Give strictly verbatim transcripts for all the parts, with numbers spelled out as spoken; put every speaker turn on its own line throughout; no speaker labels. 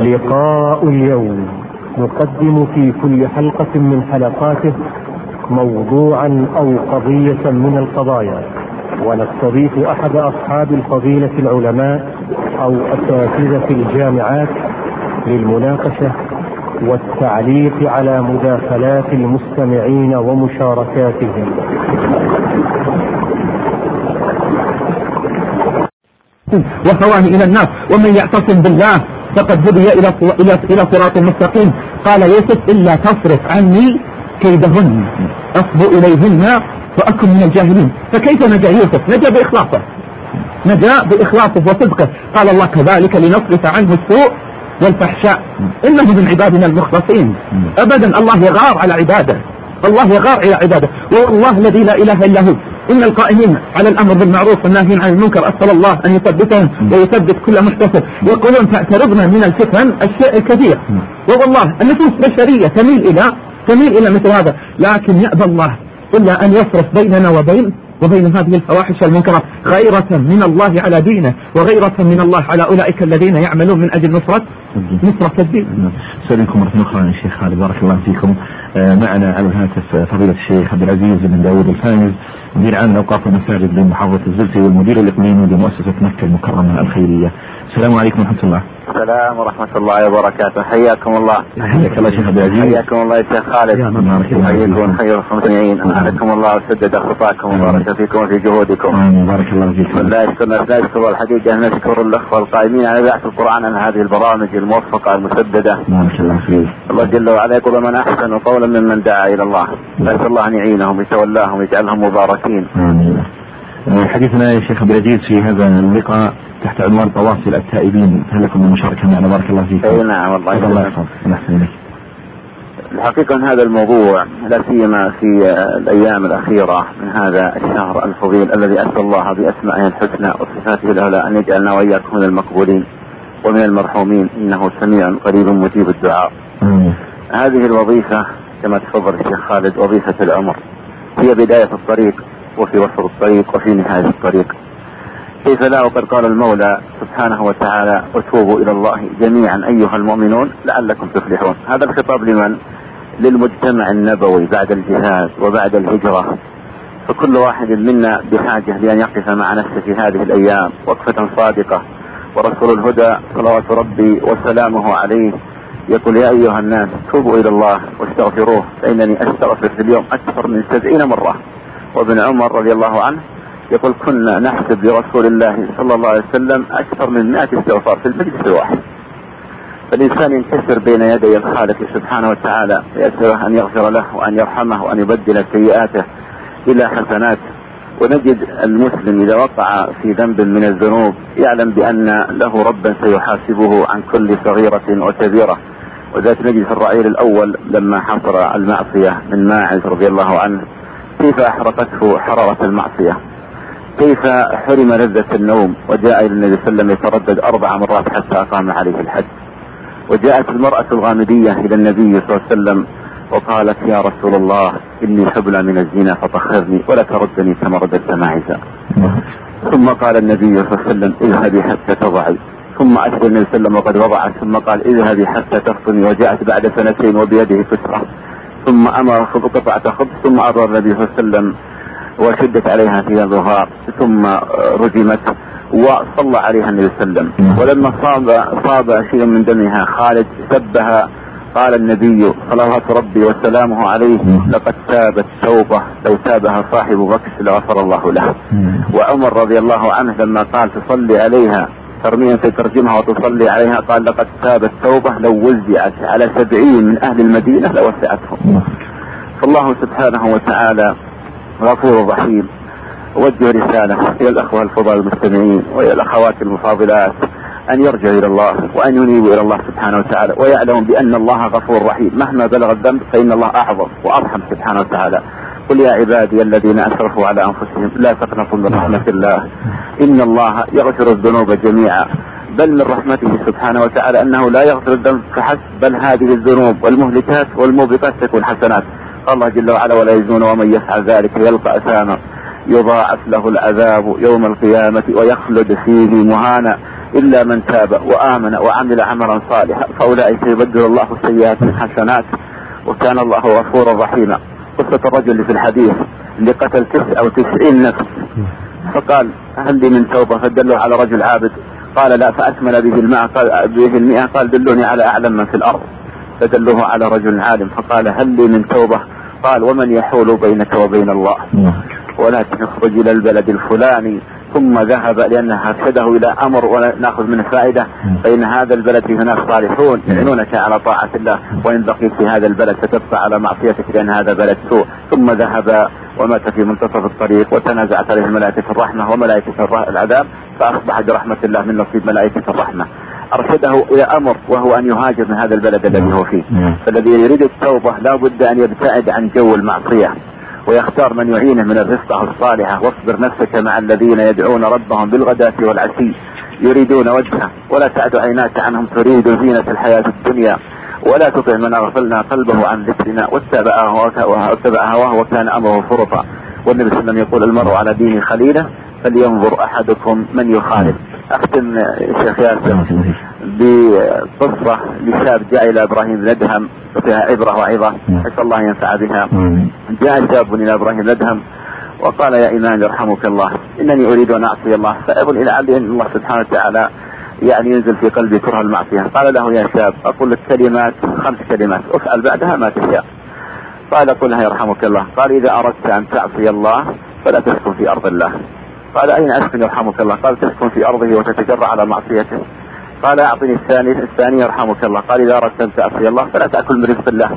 لقاء اليوم نقدم في كل حلقة من حلقاته موضوعا أو قضية من القضايا، ونستضيف أحد أصحاب الفضيلة العلماء أو أساتذة الجامعات للمناقشة والتعليق على مداخلات المستمعين ومشاركاتهم.
وهواه إلى النار، ومن يعتصم بالله فقد هدي إلى إلى إلى صراط مستقيم. قال يوسف: إلا تصرف عني كيدهن أصب إليهن وأكن من الجاهلين. فكيف نجا يوسف؟ نجا بإخلاصه، نجا بإخلاصه وصدقه. قال الله: كذلك لنصرف عنه السوء والفحشاء إنه من عبادنا المخلصين. أبدا الله يغار على عباده، الله يغار على عباده، والله الذي لا إله إلا هو. إن القائمين على الأمر بالمعروف والنهي عن المنكر أسأل الله أن يثبتهم ويثبت كل محتسب. يقولون: تعترضنا من الفتن الشيء الكثير، والله النفوس بشرية تميل إلى تميل إلى مثل هذا، لكن يأبى الله إلا أن يصرف بيننا وبين وبين هذه الفواحش والمنكرات غيرة من الله على دينه، وغيرة من الله على أولئك الذين يعملون من أجل نصرة نصرة الدين.
سلامكم مرة أخرى يا شيخ خالد، بارك الله فيكم. معنا على الهاتف فضيلة الشيخ عبد العزيز بن داود الفايز، مدير عام أوقاف المساجد بمحافظة الزلزلة والمدير الإقليمي لمؤسسة مكة المكرمة الخيرية. السلام عليكم ورحمة الله.
السلام ورحمة الله وبركاته. حياكم الله.
حياك الله شيخ عبد العزيز.
حياكم الله يا شيخ خالد. حياكم خير الخمسين. أعانكم الله وسدد خطاكم وبارك فيكم وفي جهودكم.
آمين. بارك الله فيكم.
لا يشكرنا لا يشكر الحقيقة نشكر الأخوة القائمين على بحث القرآن عن هذه البرامج الموفقة المسددة.
بارك الله فيك.
الله جل وعلا يقول: من أحسن قولا ممن دعا إلى الله. نسأل الله أن يعينهم ويتولاهم ويجعلهم مباركين.
آمين. حديثنا يا شيخ عبد العزيز في هذا اللقاء تحت عنوان تواصل التائبين، هل لكم المشاركة معنا؟ بارك الله فيكم.
اي نعم والله.
الله يحفظك.
الحقيقة هذا الموضوع لا سيما في الأيام الأخيرة من هذا الشهر الفضيل الذي أسأل الله بأسمائه الحسنى وصفاته العلى أن يجعلنا وإياكم من المقبولين ومن المرحومين، إنه سميع قريب مجيب الدعاء.
مم.
هذه الوظيفة كما تفضل الشيخ خالد وظيفة العمر، هي بداية الطريق وفي وسط الطريق وفي نهاية الطريق. كيف لا وقد قال المولى سبحانه وتعالى: وتوبوا إلى الله جميعا أيها المؤمنون لعلكم تفلحون. هذا الخطاب لمن؟ للمجتمع النبوي بعد الجهاد وبعد الهجرة. فكل واحد منا بحاجة لأن يقف مع نفسه في هذه الأيام وقفة صادقة. ورسول الهدى صلوات ربي وسلامه عليه يقول: يا أيها الناس توبوا إلى الله واستغفروه فإنني أستغفر في اليوم أكثر من سبعين مرة. وابن عمر رضي الله عنه يقول: كنا نحسب لرسول الله صلى الله عليه وسلم أكثر من مائة استغفار في المجلس الواحد. فالإنسان ينكسر بين يدي الخالق سبحانه وتعالى يسأله أن يغفر له وأن يرحمه وأن يبدل سيئاته إلى حسنات. ونجد المسلم إذا وقع في ذنب من الذنوب يعلم بأن له ربا سيحاسبه عن كل صغيرة وكبيرة. وذات نجد في الرعيل الأول لما حصر المعصية من ماعز رضي الله عنه كيف أحرقته حرارة المعصية، كيف حرم لذة النوم، وجاء إلى النبي صلى الله عليه وسلم يتردد أربع مرات حتى أقام عليه الحد. وجاءت المرأة الغامدية إلى النبي صلى الله عليه وسلم وقالت: يا رسول الله إني حبلى من الزنا فطهرني ولا تردني كما رددت ماعزا. ثم قال النبي صلى الله عليه وسلم: اذهبي حتى تضعي. ثم أتى النبي صلى الله عليه وسلم وقد وضعت، ثم قال: اذهبي حتى تفطني. وجاءت بعد سنتين وبيده كسرة، ثم أمر بقطعة خبز، ثم أمر النبي صلى الله عليه وسلم وشدت عليها في الظهار، ثم رجمت وصلى عليها النبي صلى الله عليه وسلم. ولما صاب صاب شيء من دمها خالد سبها، قال النبي صلوات ربي وسلامه عليه: لقد تابت توبة لو تابها صاحب بكس لغفر الله له. وعمر رضي الله عنه لما قال تصلي عليها ترميها في ترجمها وتصلي عليها قال: لقد تابت توبة لو وزعت على سبعين من أهل المدينة لوسعتهم. فالله سبحانه وتعالى غفور رحيم. وجه رسالة إلى الأخوة الفضلاء المستمعين وإلى الأخوات المفاضلات أن يرجعوا إلى الله وأن ينيبوا إلى الله سبحانه وتعالى، ويعلموا بأن الله غفور رحيم مهما بلغ الذنب، فإن الله أعظم وأرحم سبحانه وتعالى. قل يا عبادي الذين أسرفوا على أنفسهم لا تقنطوا من رحمة الله إن الله يغفر الذنوب جميعا. بل من رحمته سبحانه وتعالى أنه لا يغفر الذنب فحسب، بل هذه الذنوب والمهلكات والموبقات تكون حسنات. الله جل وعلا: ولا يزنون ومن يفعل ذلك يلقى أثاما يضاعف له العذاب يوم القيامة ويخلد فيه مهانا. إلا من تاب وآمن وعمل عملا صالحا فأولئك يبدل الله السيئات حسنات وكان الله غفورا رحيما. قصة الرجل في الحديث اللي قتل تسعة وتسعين نفس فقال هل لي من توبة؟ فدلوا على رجل عابد قال لا، فأكمل به المئة قال, به المئة قال دلوني على أعلم من في الأرض، فدلوه على رجل عالم فقال هل لي من توبة؟ قال ومن يحول بينك وبين الله؟ ولا تخرج إلى البلد الفلاني. ثم ذهب لأنه أرشده إلى أمر ونأخذ منه فائدة، فإن هذا البلد فيه ناس صالحون يعينونك على طاعة الله، وإن بقيت في هذا البلد ستبقى على معصيتك لأن هذا بلد سوء. ثم ذهب ومات في منتصف الطريق وتنازعت عليه ملائكة الرحمة وملائكة العذاب، فأصبح برحمة الله من نصيب ملائكة الرحمة. أرشده إلى أمر وهو أن يهاجر من هذا البلد الذي هو فيه. فالذي يريد التوبة لا بد أن يبتعد عن جو المعصية ويختار من يعينه من الرفقة الصالحة. واصبر نفسك مع الذين يدعون ربهم بالغداة والعشي يريدون وجهه ولا تعد عيناك عنهم تريد زينة الحياة الدنيا ولا تطع من أغفلنا قلبه عن ذكرنا واتبع هواه وكان أمره فرطا. والنبي صلى الله عليه وسلم يقول المرء على دين خليله فلينظر أحدكم من يخالف. أختم شيخ ياسر بقصة لشاب جاء إلى إبراهيم الأدهم وفيها عبرة وعظة أسأل الله ينفع بها. جاء شاب إلى إبراهيم الأدهم وقال يا إمام يرحمك الله إنني أريد أن أعصي الله فأقول إلى علي أن الله سبحانه وتعالى يعني ينزل في قلبي كره المعصية. قال له يا شاب أقول لك كلمات خمس كلمات افعل بعدها ما تشاء. قال قلها يرحمك الله. قال إذا أردت أن تعصي الله فلا تسكن في أرض الله. قال أين أسكن يرحمك الله؟ قال تسكن في أرضه وتتجرع على معصيته. قال أعطني الثاني الثاني يرحمك الله. قال إذا أردت أن تعصي الله فلا تأكل من رزق الله.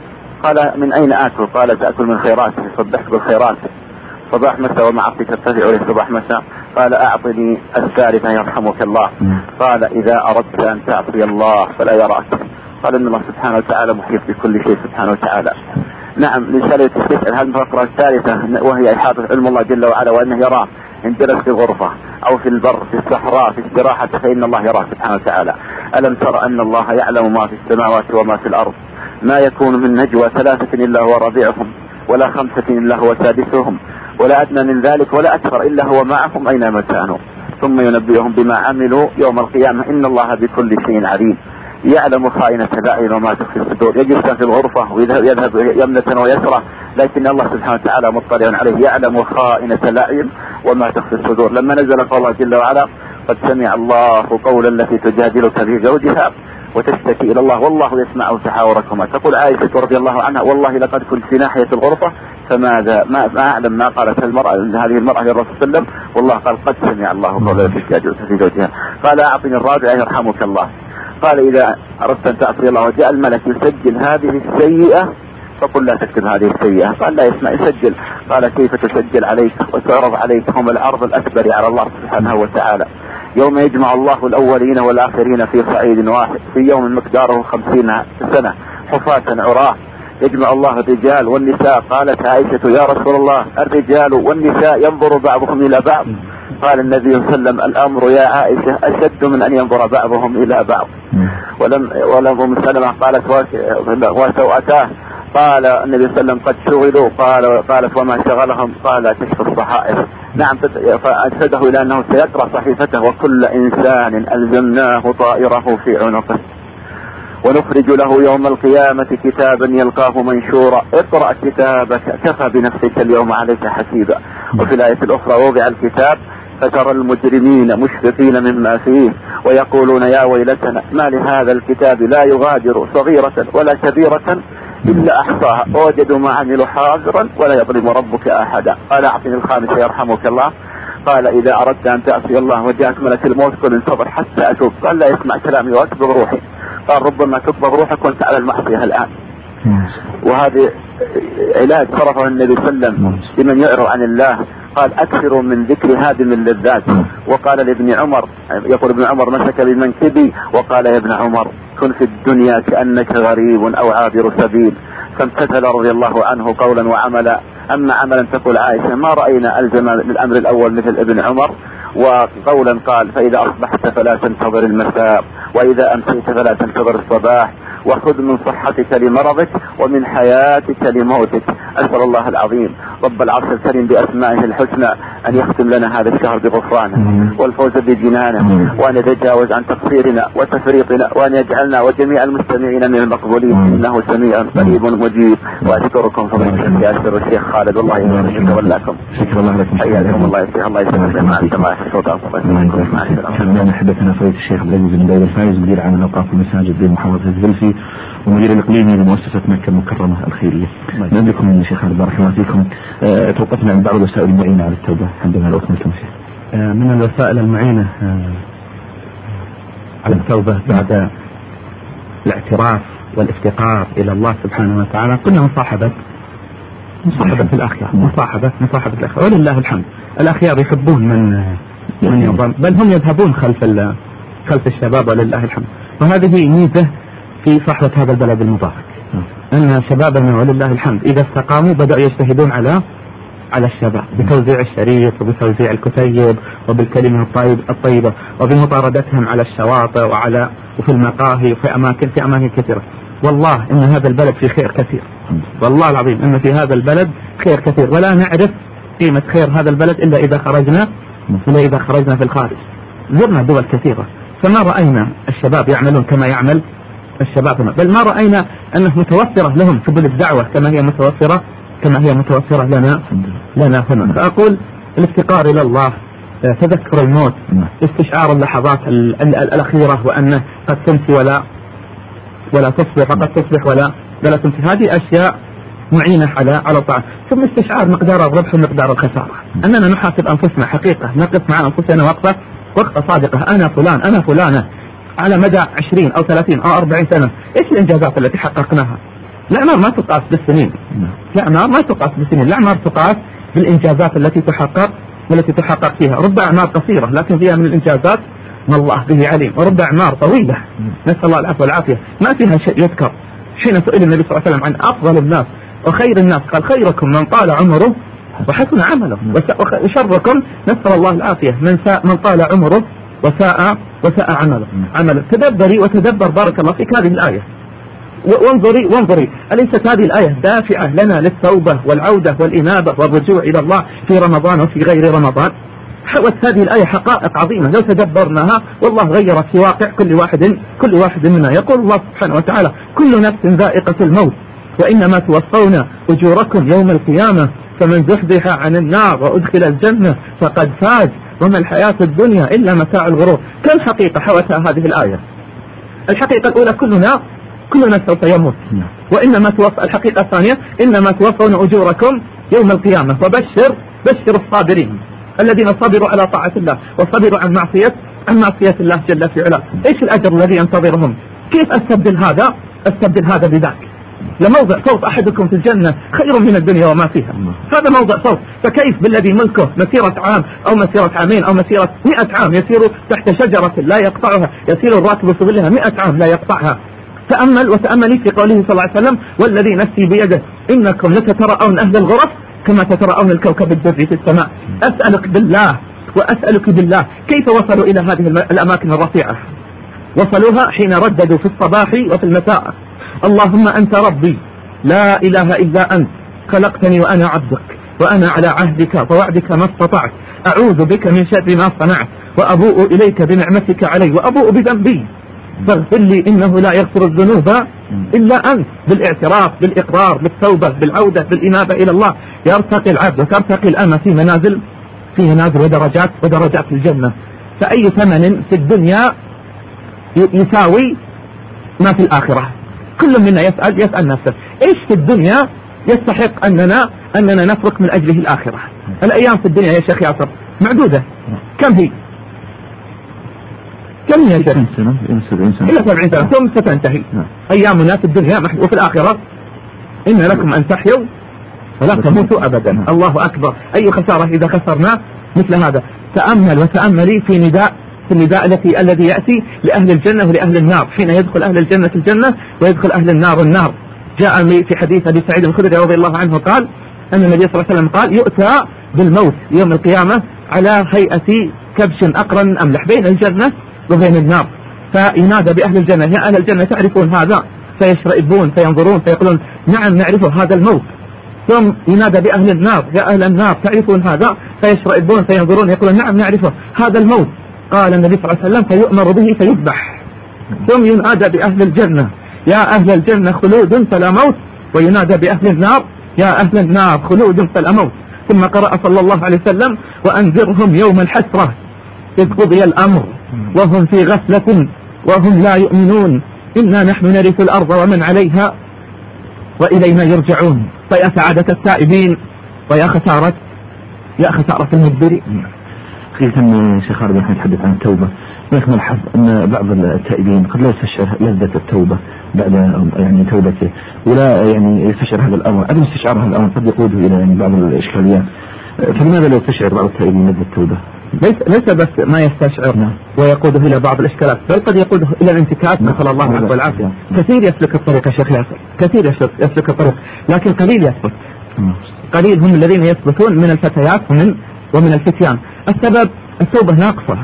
قال من أين آكل؟ قال تأكل من خيراته صبحت بالخيرات صباح مساء ومعصيك ترتفع له صباح مساء. قال أعطني الثالثة يرحمك الله. قال إذا أردت أن تعصي الله فلا يراك. قال إن الله سبحانه وتعالى محيط بكل شيء سبحانه وتعالى. نعم رسالة تسأل هذه الفقرة الثالثة وهي إحاطة علم الله جل وعلا وأنه يراه إن جلس في الغرفة أو في البر في الصحراء في استراحة فإن الله يراه سبحانه وتعالى. ألم تر أن الله يعلم ما في السماوات وما في الأرض ما يكون من نجوى ثلاثة إلا هو رابعهم ولا خمسة إلا هو سادسهم ولا أدنى من ذلك ولا أكثر إلا هو معهم أينما كانوا ثم ينبئهم بما عملوا يوم القيامة إن الله بكل شيء عليم. يعلم خائنة الأعين وما تخفي الصدور. يجلس في الغرفة ويذهب يمنة ويسرى لكن الله سبحانه وتعالى مطلع عليه يعلم خائنة الأعين وما تخفي الصدور. لما نزل قول الله جل وعلا قد سمع الله قولا التي تجادلك في زوجها وتشتكي إلى الله والله يسمع تحاوركما. تقول عائشة رضي الله عنها والله لقد كنت في ناحية الغرفة فماذا ما, ما أعلم ما قالت المرأة هذه المرأة للرسول صلى الله عليه وسلم والله قال قد سمع الله قولا التي تجادلك في زوجها. قال أعطني الرابعة يرحمك الله. قال إذا أردت أن تعصي الله وجاء الملك يسجل هذه السيئة فقل لا تكتب هذه السيئة. قال لا يسمع يسجل. قال كيف تسجل عليك وتعرض عليك هم العرض الأكبر على الله سبحانه وتعالى يوم يجمع الله الأولين والآخرين في صعيد واحد في يوم مقداره خمسين سنة حفاة عراة يجمع الله الرجال والنساء. قالت عائشة يا رسول الله الرجال والنساء ينظر بعضهم إلى بعض. قال النبي صلى الله عليه وسلم الأمر يا عائشة أشد من أن ينظر بعضهم إلى بعض. ولم ولم أم سلمة قالت وسوءتاه. قال النبي صلى الله عليه وسلم قد شغلوا. قال قالت وما شغلهم؟ قال تشفى الصحائف. نعم فأرشده إلى أنه سيقرأ صحيفته وكل إنسان ألزمناه طائره في عنقه ونخرج له يوم القيامة كتابا يلقاه منشورا اقرأ كتابك كفى بنفسك اليوم عليك حسيبا. وفي الآية الأخرى وضع الكتاب فترى المجرمين مشفقين مما فيه ويقولون يا ويلتنا ما لهذا الكتاب لا يغادر صغيرة ولا كبيرة إلا أحصاها ووجدوا ما عملوا حاضرا ولا يظلم ربك أحدا. قال أعطني الخامسة يرحمك الله. قال إذا أردت أن تعصي الله وجاءت ملك الموت قل انتظر حتى أتوب. قال لا يسمع كلامي وأكبر روحي. قال ربما تكبر روحك وانت على المعصية الآن. وهذا علاج صرفه النبي صلى الله عليه وسلم لمن يعرض عن الله. قال أكثروا من ذكر هادم اللذات. وقال لابن عمر يقول ابن عمر مسك بمنكبي وقال يا ابن عمر كن في الدنيا كأنك غريب أو عابر سبيل. فامتثل رضي الله عنه قولا وعملا. أما عملا تقول عائشة ما رأينا ألزم للأمر الأول مثل ابن عمر. وقولا قال فإذا أصبحت فلا تنتظر المساء وإذا أمسيت فلا تنتظر الصباح وخذ من صحتك لمرضك ومن حياتك لموتك. أسأل الله العظيم رب العرش الكريم بأسمائه الحسنى أن يختم لنا هذا الشهر بغفرانه والفوز بجنانه، وأن يتجاوز عن تقصيرنا وتفريطنا، وأن يجعلنا وجميع المستمعين من المقبولين، إنه سميع قريب مجيب. وأشكركم فضيلة يا أشكر الشيخ خالد، والله يتولاكم.
شكرا الله لكم.
حياكم الله يسلمك. الله يسلمك مع السماع في الصوت. مع السلامة.
كان حدثنا فضيلة الشيخ عبد العزيز بن داود الفايز مدير عام الأوقاف والمساجد بمحافظة الزلفي ومدير الإقليمي لمؤسسة مكة المكرمة الخيرية. نبدأكم من الشيخ خالد بارك الله فيكم. أه توقفنا عن بعض الوسائل المعينة على التوبة عندما لو أكملتم فيها.
أه من الوسائل المعينة أه على التوبة بعد الاعتراف والافتقار إلى الله سبحانه وتعالى قلنا مصاحبة مصاحبة الأخيار، مصاحبة مصاحبة الأخيار، ولله الحمد. الأخيار يحبون من من يضم، بل هم يذهبون خلف خلف الشباب ولله الحمد. وهذه ميزة في صحوة هذا البلد المبارك، أن شبابنا ولله الحمد إذا استقاموا بدأوا يجتهدون على على الشباب بتوزيع الشريط وبتوزيع الكتيب وبالكلمة الطيب الطيبة وبمطاردتهم على الشواطئ وعلى وفي المقاهي وفي أماكن في أماكن كثيرة. والله إن هذا البلد فيه خير كثير، والله العظيم إن في هذا البلد خير كثير، ولا نعرف قيمة خير هذا البلد إلا إذا خرجنا إلا إذا خرجنا في الخارج. زرنا دول كثيرة فما رأينا الشباب يعملون كما يعمل الشباب هنا، بل ما رأينا أنه متوفرة لهم سبل الدعوة كما هي متوفرة كما هي متوفرة لنا لنا هنا. فأقول الافتقار إلى الله، تذكر الموت، استشعار اللحظات الأخيرة وأنه قد تمسي ولا ولا تصبح، قد تصبح ولا ولا تمسي. هذه أشياء معينة على على الطاعة. ثم استشعار مقدار الربح ومقدار الخسارة، أننا نحاسب أنفسنا حقيقة، نقف مع أنفسنا وقفة وقفة صادقة. أنا فلان أنا فلانة على مدى عشرين أو ثلاثين أو أربعين سنة إيش الإنجازات التي حققناها؟ الأعمار ما تقاس بالسنين، الأعمار ما تقاس بالسنين، الأعمار تقاس بالإنجازات التي تحقق والتي تحقق فيها. رب أعمار قصيرة لكن فيها من الإنجازات ما الله به عليم، ورب أعمار طويلة نسأل الله العفو والعافية ما فيها شيء يذكر. حين سئل النبي صلى الله عليه وسلم عن أفضل الناس وخير الناس قال خيركم من طال عمره وحسن عمله، وشركم نسأل الله العافية من من طال عمره وساء وساء عمله. عمله تدبري وتدبر بارك الله فيك هذه الآية، وانظري وانظري أليست هذه الآية دافعة لنا للتوبة والعودة والإنابة والرجوع إلى الله في رمضان وفي غير رمضان؟ حوت هذه الآية حقائق عظيمة لو تدبرناها والله غيرت في واقع كل واحد كل واحد منا. يقول الله سبحانه وتعالى كل نفس ذائقة الموت وإنما توفون أجوركم يوم القيامة فمن زحزح عن النار وأدخل الجنة فقد فاز وما الحياة الدنيا إلا متاع الغرور. كم حقيقة حوتها هذه الآية؟ الحقيقة الأولى كلنا كلنا سوف يموت، وإنما توفى. الحقيقة الثانية إنما توفون أجوركم يوم القيامة وبشر بشر الصابرين الذين صبروا على طاعة الله وصبروا عن معصية عن معصية الله جل في علاه. إيش الأجر الذي ينتظرهم؟ كيف أستبدل هذا أستبدل هذا بذاك؟ لموضع صوت أحدكم في الجنة خير من الدنيا وما فيها. هذا موضع صوت، فكيف بالذي ملكه مسيرة عام أو مسيرة عامين أو مسيرة مئة عام يسير تحت شجرة لا يقطعها، يسير الراكب بظلها مئة عام لا يقطعها. تأمل وتأملي في قوله صلى الله عليه وسلم والذي نفسي بيده إنكم لتتراءون أهل الغرف كما تتراءون الكوكب الدري في السماء. أسألك بالله وأسألك بالله كيف وصلوا إلى هذه الأماكن الرفيعة؟ وصلوها حين رددوا في الصباح وفي المساء اللهم أنت ربي لا إله إلا أنت خلقتني وأنا عبدك وأنا على عهدك ووعدك ما استطعت أعوذ بك من شر ما صنعت وأبوء إليك بنعمتك علي وأبوء بذنبي فاغفر لي إنه لا يغفر الذنوب إلا أنت. بالاعتراف بالإقرار بالتوبة بالعودة بالإنابة إلى الله يرتقي العبد وترتقي الأمة في منازل في منازل ودرجات ودرجات الجنة. فأي ثمن في الدنيا يساوي ما في الآخرة؟ كل منا يسأل يسأل نفسه إيش في الدنيا يستحق أننا أننا نفرق من أجله الآخرة؟ الأيام في الدنيا يا شيخ ياسر معدودة، كم هي؟ كم هي يا شيخ؟ إلى سبعين سنة ثم ستنتهي أيامنا في الدنيا وفي الآخرة إن لكم أن تحيوا ولا تموتوا أبدا. الله أكبر، أي خسارة إذا خسرنا مثل هذا. تأمل وتأملي في نداء في النداء التي الذي يأتي لأهل الجنة ولأهل النار حين يدخل أهل الجنة الجنة ويدخل أهل النار النار. جاء في حديث أبي سعيد الخدري رضي الله عنه قال أن النبي صلى الله عليه وسلم قال يؤتى بالموت يوم القيامة على هيئة كبش أقرن أملح بين الجنة وبين النار، فينادى بأهل الجنة يا أهل الجنة تعرفون هذا؟ فيشرئبون فينظرون فيقولون نعم نعرفه هذا الموت. ثم ينادى بأهل النار يا أهل النار تعرفون هذا؟ فيشرئبون فينظرون يقولون نعم نعرفه هذا الموت. قال النبي صلى الله عليه وسلم فيؤمر به فيذبح. ثم ينادى بأهل الجنة يا أهل الجنة خلود فلا موت، وينادى بأهل النار يا أهل النار خلود فلا موت. ثم قرأ صلى الله عليه وسلم وأنذرهم يوم الحسرة إذ قضي الأمر وهم في غفلة وهم لا يؤمنون إنا نحن نرث الأرض ومن عليها وإلينا يرجعون. فيا سعادة التائبين ويا خسارة يا خسارة المدبرين.
حقيقة شيخ خالد نحن نتحدث عن التوبة، لكن نلاحظ أن بعض التائبين قد لا يستشعر لذة التوبة بعد يعني توبته، ولا يعني يستشعر هذا الأمر. عدم استشعار هذا الأمر قد يقوده إلى يعني بعض الإشكاليات. فلماذا لا يستشعر بعض التائبين لذة التوبة؟
ليس ليس بس ما يستشعر ويقوده إلى بعض الإشكالات، بل قد يقوده إلى الانتكاس نسأل الله العافية والعافية. كثير يسلك الطريق يا شيخ ياسر، كثير يسلك الطريق، لكن قليل يثبت. قليل هم الذين يثبتون من الفتيات ومن ومن الفتيان. السبب التوبة ناقصة.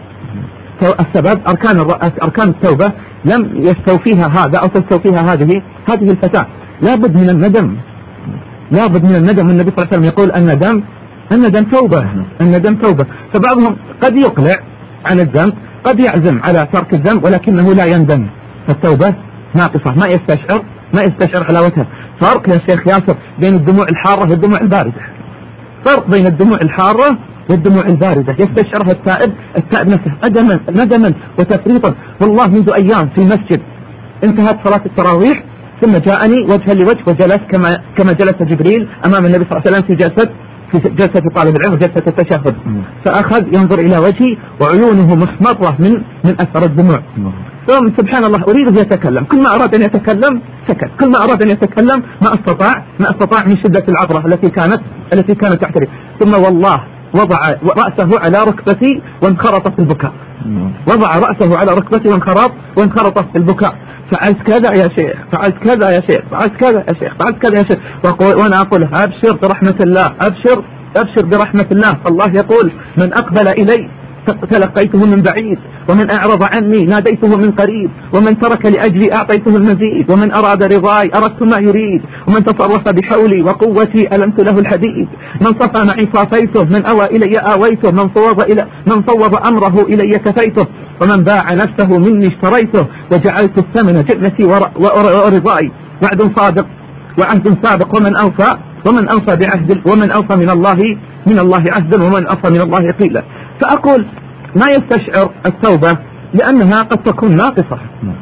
السبب أركان أركان التوبة لم يستوفيها هذا أو تستوفيها هذه هذه الفتاة. لابد من الندم، لابد من الندم. النبي صلى الله عليه وسلم يقول الندم الندم توبة، الندم توبة. فبعضهم قد يقلع عن الذنب، قد يعزم على ترك الذنب ولكنه لا يندم. فالتوبة ناقصة، ما يستشعر ما يستشعر حلاوتها. فرق يا شيخ ياسر بين الدموع الحارة والدموع الباردة. فرق بين الدموع الحارة والدموع الباردة يستشعرها التائب التائب نفسه ندما ندما وتفريطا. والله منذ أيام في مسجد انتهت صلاة التراويح ثم جاءني وجها لوجه وجلس كما كما جلس جبريل أمام النبي صلى الله عليه وسلم في جلسة في جلسة طالب العلم وجلسة التشهد. فأخذ ينظر إلى وجهي وعيونه محمرة من من أثر الدموع. ثم سبحان الله أريده يتكلم، كل ما أراد أن يتكلم سكت، كل ما أراد أن يتكلم ما استطاع ما استطاع من شدة العبرة التي كانت التي كانت تحترق. ثم والله وضع رأسه على ركبتي وانخرط في البكاء. وضع رأسه على ركبتي وانخرط وانخرط في البكاء. فعلت كذا يا شيخ، فعلت كذا يا شيخ، فعلت كذا يا شيخ، فعلت كذا يا شيخ. وأنا أقول أبشر برحمة الله، أبشر أبشر برحمة الله. الله يقول من أقبل إلي تلقيته من بعيد ومن أعرض عني ناديته من قريب ومن ترك لأجلي أعطيته المزيد ومن أراد رضاي أردت ما يريد ومن تصرف بحولي وقوتي ألمت له الحديد. من صفى معي صافيته من أوى إلي آويته من صوب إلى من صوب أمره إلي كفيته ومن باع نفسه مني اشتريته وجعلت الثمن جنتي ورضاي. وعد صادق وعهد سابق ومن أوفى ومن أوفى بعهد ومن أوفى من الله من الله عهدا ومن أوفى من الله قيلا. فأقول ما يستشعر التوبة لأنها قد تكون ناقصة،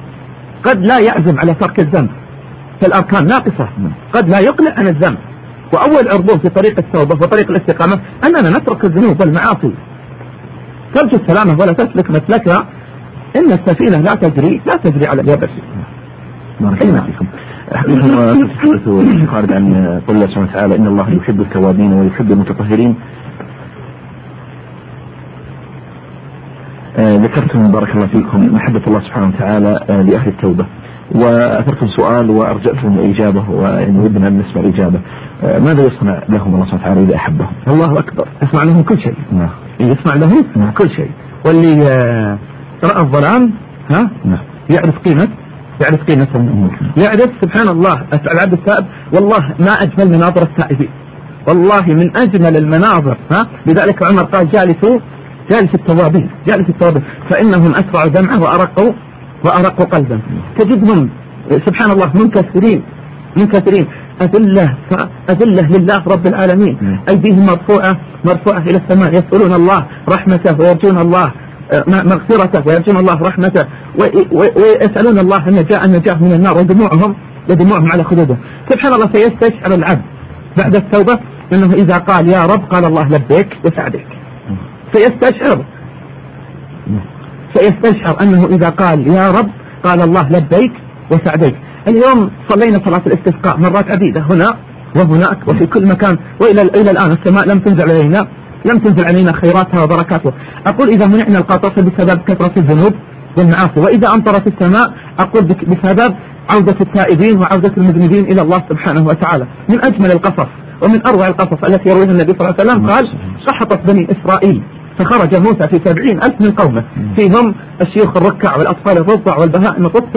قد لا يعزم على ترك الذنب فالأركان ناقصة، قد لا يقلع عن الذنب. وأول عرضون في طريق التوبة وطريق الاستقامة أننا نترك الذنوب والمعاصي. ترجو السلامة ولا تسلك مسلكها إن السفينة لا تجري لا تجري على اليابس.
بارك الله فيكم. حقيقة تحدثوا خالد عن قول الله سبحانه وتعالى إن الله يحب التوابين ويحب المتطهرين. آه ذكرتم بارك الله فيكم محبة الله سبحانه وتعالى آه لأهل التوبة، وأثرتم سؤال وأرجأتم إجابة وإن ودنا أن نسمع الإجابة. آه ماذا يصنع لهم الله سبحانه وتعالى إذا أحبهم؟
الله أكبر، يصنع لهم كل شيء.
نعم.
يصنع لهم نعم. كل شيء. واللي آه رأى الظلام ها نعم. يعرف قيمة يعرف قيمة يعرف سبحان الله العبد التائب. والله ما أجمل مناظر التائبين، والله من أجمل المناظر. ها لذلك عمر قال جالسوا جالس التوابين جالس التوابين فإنهم أسرعوا دمعه وأرقوا وأرقوا قلبا. تجدهم سبحان الله منكسرين منكسرين أذلة أذلة لله رب العالمين، أيديهم مرفوعة مرفوعة إلى السماء يسألون الله رحمته ويرجون الله مغفرته ويرجون الله رحمته ويسألون الله النجاة النجاة من النار ودموعهم ودموعهم على خدوده. سبحان الله سيستشعر العبد بعد التوبة أنه إذا قال يا رب قال الله لبيك وسعدك. سيستشعر سيستشعر أنه إذا قال يا رب قال الله لبيك وسعديك. اليوم صلينا صلاة الاستسقاء مرات عديدة هنا وهناك وفي كل مكان، وإلى إلى الآن السماء لم تنزل علينا لم تنزل علينا خيراتها وبركاتها. أقول إذا منعنا القطر بسبب كثرة الذنوب والمعاصي، وإذا أمطرت السماء أقول بسبب عودة التائبين وعودة المذنبين إلى الله سبحانه وتعالى. من أجمل القصص ومن أروع القصص التي يرويها النبي صلى الله عليه وسلم قال سحطت بني إسرائيل فخرج موسى في سبعين ألف من قومه فيهم الشيوخ الركع والأطفال الرضع والبهائم الرضع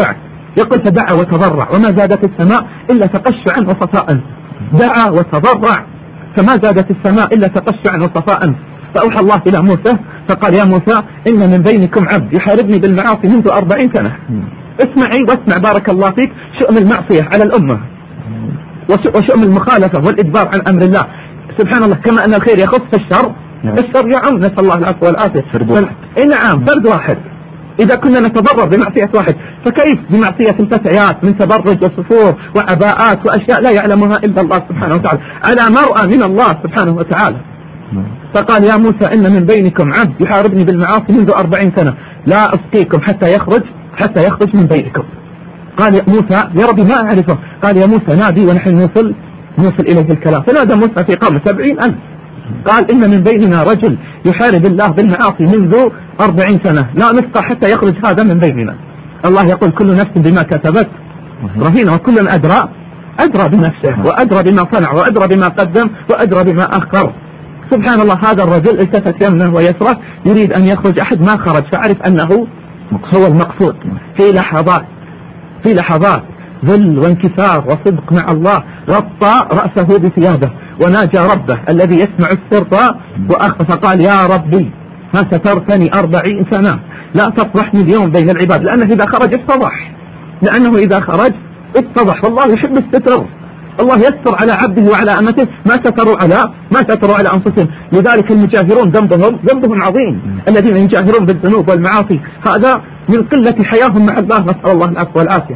يقول فدعا وتضرع وما زادت السماء إلا تقشعا وصفاء. دعا وتضرع فما زادت السماء إلا تقشعا وصفاء. فأوحى الله إلى موسى فقال يا موسى إن من بينكم عبد يحاربني بالمعاصي منذ أربعين سنة. اسمعي واسمع بارك الله فيك شؤم المعصية على الأمة وشؤم المخالفة والإدبار عن أمر الله. سبحان الله كما أن الخير يخص الشر الشر يعم، نسأل الله العفو والعافية. إيه نعم فرد واحد. إذا كنا نتضرر بمعصية واحد فكيف بمعصية الفتيات من تبرج وصفور وعباءات وأشياء لا يعلمها إلا الله سبحانه وتعالى على مرأى من الله سبحانه وتعالى. فقال يا موسى إن من بينكم عبد يحاربني بالمعاصي منذ أربعين سنة لا أسقيكم حتى يخرج حتى يخرج من بينكم. قال يا موسى يا ربي ما أعرفه. قال يا موسى نادي ونحن نوصل نوصل إليه الكلام. فنادى موسى في قوم سبعين ألف. قال إن من بيننا رجل يحارب الله بالمعاصي منذ أربعين سنة لا نسقى حتى يخرج هذا من بيننا. الله يقول كل نفس بما كتبت رهينة وكل أدرى أدرى بنفسه وأدرى بما صنع وأدرى بما قدم وأدرى بما أخر. سبحان الله هذا الرجل التفت يمنه ويسره يريد أن يخرج أحد ما خرج فعرف أنه هو المقصود. في لحظات في لحظات ذل وانكسار وصدق مع الله غطى رأسه بثيابه وناجى ربه الذي يسمع السر وأخفى فقال يا ربي ما سترتني أربعين سنة لا تفضحني اليوم بين العباد. لأنه إذا خرج اتضح لأنه إذا خرج اتضح والله يحب الستر. الله يستر على عبده وعلى أمته ما ستروا على ما ستروا على أنفسهم. لذلك المجاهرون ذنبهم ذنبهم عظيم. الذين يجاهرون بالذنوب والمعاصي هذا من قلة حياهم مع الله نسأل الله العفو والعافية.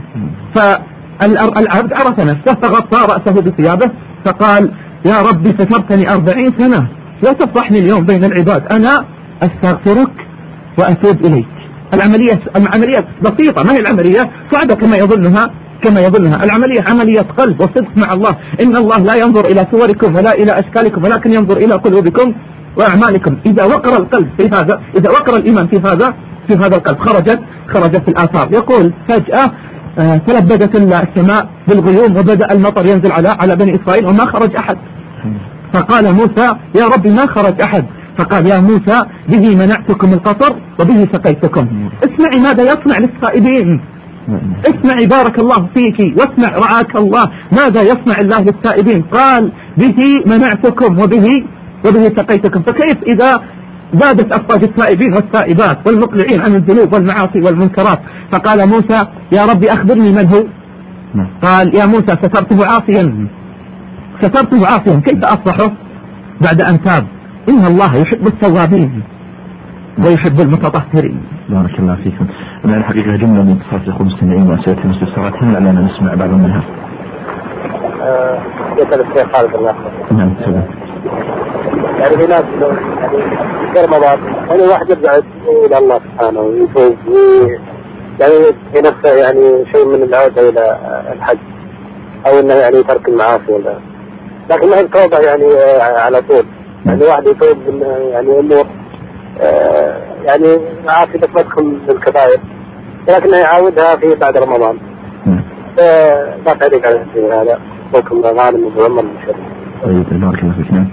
فالعبد عرف نفسه فغطى رأسه بثيابه فقال يا ربي سترتني أربعين سنة لا تفضحني اليوم بين العباد أنا أستغفرك وأتوب إليك. العملية العملية بسيطة ما هي العملية صعبة كما يظنها كما يظنها. العملية عملية قلب وصدق مع الله. إن الله لا ينظر إلى صوركم ولا إلى أشكالكم ولكن ينظر إلى قلوبكم وأعمالكم. إذا وقر القلب في هذا إذا وقر الإيمان في هذا في هذا القلب خرجت خرجت الآثار. يقول فجأة آه تلبدت السماء بالغيوم وبدأ المطر ينزل على على بني إسرائيل وما خرج أحد. فقال موسى يا ربي ما خرج أحد. فقال يا موسى به منعتكم القطر وبه سقيتكم. اسمعي ماذا يصنع للسائبين. اسمعي بارك الله فيك واسمع رعاك الله ماذا يصنع الله للسائبين. قال به منعتكم وبه وبه سقيتكم. فكيف إذا زادت أفواج التائبين والسائبات والمقلعين عن الذنوب والمعاصي والمنكرات. فقال موسى يا ربي أخبرني من هو. قال يا موسى سترته عاصيا سترته عاصيا كيف أصلحه بعد أن تاب. إن الله يحب التوابين ويحب المتطهرين.
بارك الله فيكم. أنا الحقيقة جملة من اتصالات الأخوة المستمعين وأسئلة المستفسرات هل لنا نسمع بعض منها؟
يسأل الشيخ خالد الله.
نعم تفضل.
يعني في ناس يعني في رمضان يعني واحد يبعد إلى الله سبحانه ويتوب يعني في نفسه يعني شيء من العودة إلى الحج أو إنه يعني ترك المعاصي ولا لكن ما هي التوبة يعني على طول. يعني واحد يتوب يعني أمور آه يعني معاصي بس ما تدخل بالكبائر لكنه يعاودها في بعد رمضان. آه ما تعليق على الشيء هذا وكم غانم ومعمر المشهد.
طيب بارك الله فيك. نعم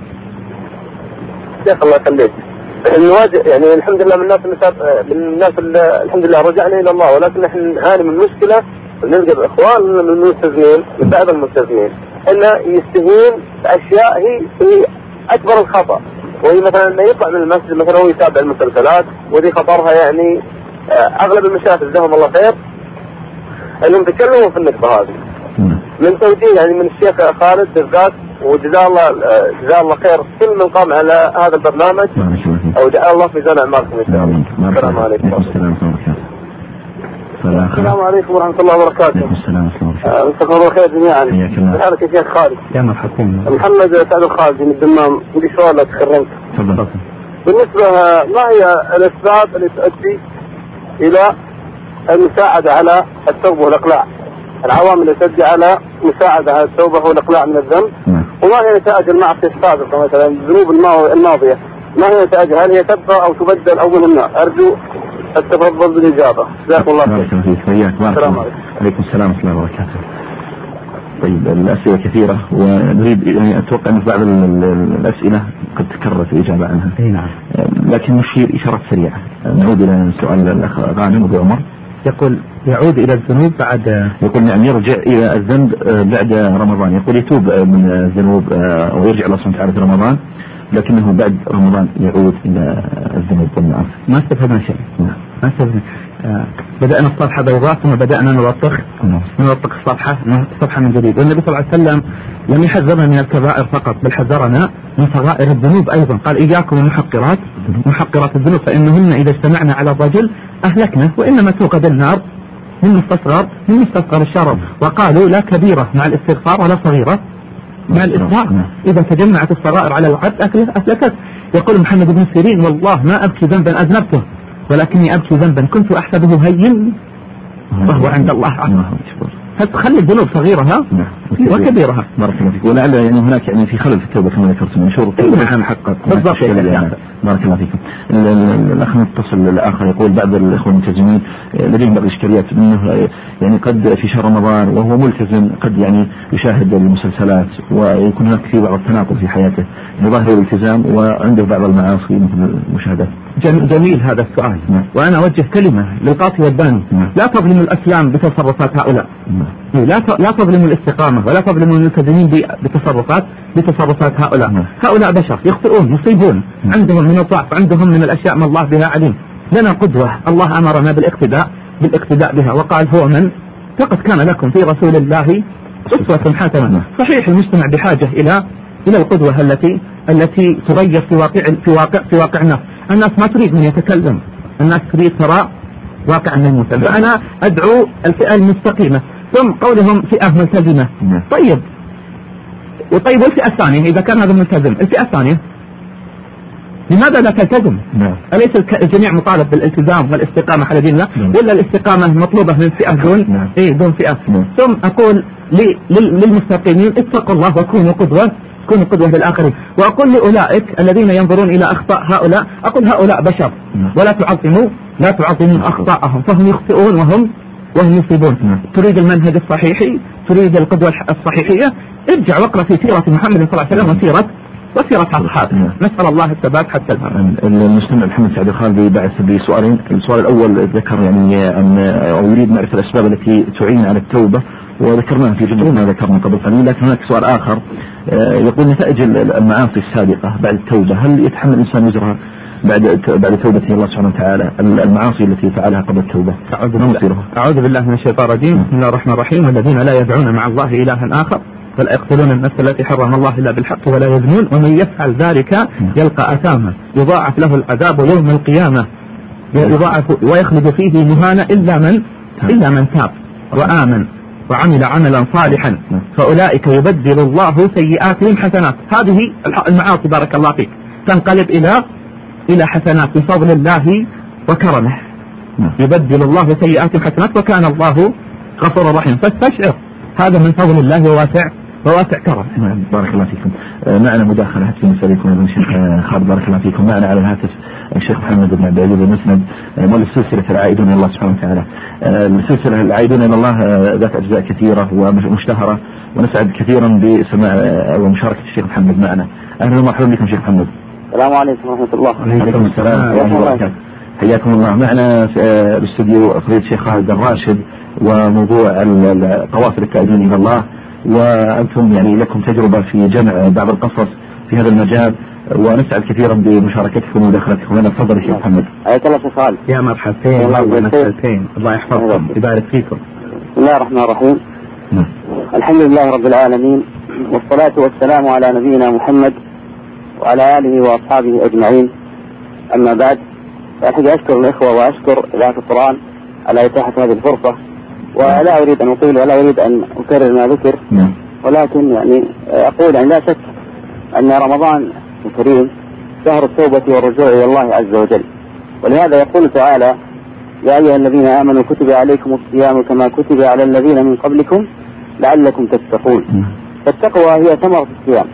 شيخ الله يخليك الواجب يعني الحمد لله من الناس من الناس الحمد لله رجعنا إلى الله ولكن نحن نعاني من مشكلة نلقى إخواننا من الملتزمين من بعض الملتزمين إنه يستهين بأشياء هي هي أكبر الخطأ. وهي مثلا انه يطلع من المسجد مثلا هو يتابع المسلسلات ودي خطرها يعني اغلب المشايخ جزاهم الله خير انهم تكلموا في النقطة هذه من توجيه يعني من الشيخ خالد بالذات وجزاه الله جزاه الله خير كل من قام على هذا البرنامج او جعل الله في زمن اعماركم ان شاء الله. السلام عليكم. السلام عليكم ورحمة الله وبركاته.
السلام عليكم.
مساكم الله خير جميعا. حالك يا شيخ خالد؟
يا مرحبا.
محمد سعد الخالدي من الدمام. عندي سؤال لك تكرمت.
تفضل.
بالنسبة ما هي الأسباب اللي تؤدي إلى المساعدة على التوبة والإقلاع؟ العوامل اللي تؤدي على مساعدة على التوبة والإقلاع من الذنب. وما هي نتائج المعصية السابقة مثلا الذنوب الماضية؟ ما هي نتائجها؟ هل هي تبقى أو تبدل أو منها؟ أرجو التفضل بالإجابة. جزاكم الله خير.
بارك فيك. السلام عليكم. عليكم السلام ورحمة الله وبركاته. طيب الأسئلة كثيرة ونريد يعني أتوقع أن بعض الأسئلة قد تكررت الإجابة عنها.
أي نعم.
لكن نشير إشارات سريعة. نعود إلى سؤال الأخ غانم أبو عمر.
يقول يعود إلى الذنوب بعد،
يقول نعم يرجع إلى الذنب بعد رمضان، يقول يتوب من الذنوب ويرجع الله سبحانه وتعالى في رمضان، لكنه بعد رمضان يعود إلى الذنوب والمعاصي.
ما استفدنا شيء. ما استفدنا. آه بدأنا الصفحة بيضاء ثم بدأنا نلطخ نلطخ الصفحة صفحة من جديد. والنبي صلى الله عليه وسلم لم يحذرنا من الكبائر فقط بل حذرنا من صغائر الذنوب أيضا. قال إياكم ومحقرات محقرات الذنوب فإنهن إذا اجتمعنا على الرجل أهلكنا وإنما توقد النار من مستصغر من مستصغر الشرر. وقالوا لا كبيرة مع الاستغفار ولا صغيرة مع الإصرار. إذا تجمعت الصغائر على العبد أهلكت. يقول محمد بن سيرين والله ما أبكي ذنبا أذنبته ولكني أبكي ذنبا كنت أحسبه هين وهو عند الله عظيم. هل تخلي الذنوب صغيرها وكبيرها؟
بارك الله فيك. ولعل يعني هناك يعني في خلل في التوبة كما ذكرت من شروط التوبة محقق.
بالضبط.
بارك الله فيكم. الأخ المتصل الآخر يقول بعض الإخوة الملتزمين لديهم بعض الإشكاليات منه يعني قد في شهر رمضان وهو ملتزم قد يعني يشاهد المسلسلات ويكون هناك في بعض التناقض في حياته يظاهر الالتزام وعنده بعض المعاصي مثل المشاهدات.
جميل هذا السؤال. نعم. وأنا أوجه كلمة للقاطي والباني. نعم. لا تظلموا الأسلام بتصرفات هؤلاء. نعم. لا لا تظلموا الاستقامة ولا تظلموا الملتزمين بتصرفات بتصرفات هؤلاء. نعم. هؤلاء بشر يخطئون يصيبون. نعم. عندهم من الضعف عندهم من الأشياء ما الله بها عليم. لنا قدوة الله أمرنا بالاقتداء بالاقتداء بها وقال هو من لقد كان لكم في رسول الله أسوة حسنة. نعم. صحيح المجتمع بحاجة إلى إلى القدوة التي التي تغير في واقع في واقع في واقع الناس. الناس ما تريد من يتكلم الناس تريد ترى واقع الملتزم. فأنا أدعو الفئة المستقيمة ثم قولهم فئة ملتزمة. طيب وطيب والفئة الثانية إذا كان هذا ملتزم الفئة الثانية لماذا لا تلتزم؟ أليس الجميع مطالب بالالتزام والاستقامة على دين الله ولا الاستقامة مطلوبة من فئة دون إيه دون فئة؟ ثم أقول للمستقيمين اتقوا الله وكونوا قدوة كونوا قدوة للآخرين. وأقول لأولئك الذين ينظرون إلى أخطاء هؤلاء أقول هؤلاء بشر ولا تعظموا لا تعظموا أخطاءهم فهم يخطئون وهم وهم يصيبون. تريد المنهج الصحيحي تريد القدوة الصحيحية ارجع واقرأ في سيرة محمد صلى الله عليه وسلم وسيرة وسيرة أصحابه. نسأل الله الثبات حتى الآن.
المستمع محمد سعد الخالدي بعث بسؤالين. السؤال الأول ذكر يعني أن أو يريد معرفة الأسباب التي تعين على التوبة وذكرناها في جملة ما ذكرنا قبل قليل. لكن هناك سؤال آخر يقول نتائج المعاصي السابقة بعد التوبة هل يتحمل الإنسان وزرها بعد بعد توبته الله سبحانه وتعالى المعاصي التي فعلها قبل التوبة؟
أعوذ بالله من الشيطان الرجيم. بسم الله الرحمن الرحيم. والذين لا يدعون مع الله إلها آخر ولا يقتلون النفس التي حرم الله إلا بالحق ولا يزنون ومن يفعل ذلك يلقى أثاما يضاعف له العذاب يوم القيامة يضاعف ويخلد فيه مهانا إلا من إلا من تاب وآمن وعمل عملا صالحا فأولئك يبدل الله سيئاتهم حسنات. هذه المعاصي بارك الله فيك تنقلب إلى إلى حسنات بفضل الله وكرمه. يبدل الله سيئاتهم حسنات وكان الله غفورا رحيما. فاستشعر هذا من فضل الله وواسع وواسع كرم.
بارك الله فيكم. معنا مداخلة هاتفية مسالكم من الشيخ خالد بارك الله فيكم. معنا على الهاتف الشيخ محمد بن عبد العزيز المسند مؤلف سلسلة العائدون إلى الله سبحانه وتعالى. السلسلة العائدون إلى الله ذات أجزاء كثيرة ومشتهرة ونسعد كثيرا بسماع ومشاركة الشيخ محمد معنا. أهلا ومرحبا بكم شيخ محمد.
السلام عليكم ورحمة الله.
وعليكم السلام ورحمة الله وبركاته. حياكم الله. معنا بالاستوديو فضيلة الشيخ خالد الراشد وموضوع قواصر التائبين إلى الله وأنتم يعني لكم تجربة في جمع بعض القصص في هذا المجال ونسعد كثيرا بمشاركتكم ودخلتكم لنا. تفضل الشيخ محمد.
حياك الله شيخ خالد.
يا مرحبتين ومسألتين الله يحفظكم ويبارك فيكم.
بسم الله الرحمن الرحيم. الحمد لله رب العالمين والصلاة والسلام على نبينا محمد وعلى آله وأصحابه أجمعين. أما بعد فأحب أشكر الإخوة وأشكر إذاعة القرآن على إتاحة هذه الفرصة ولا أريد أن أطيل ولا أريد أن أكرر ما ذكر ولكن يعني أقول يعني لا شك أن رمضان الكريم شهر التوبة والرجوع إلى الله عز وجل. ولهذا يقول تعالى يا أيها الذين آمنوا كتب عليكم الصيام كما كتب على الذين من قبلكم لعلكم تتقون. فالتقوى هي ثمرة الصيام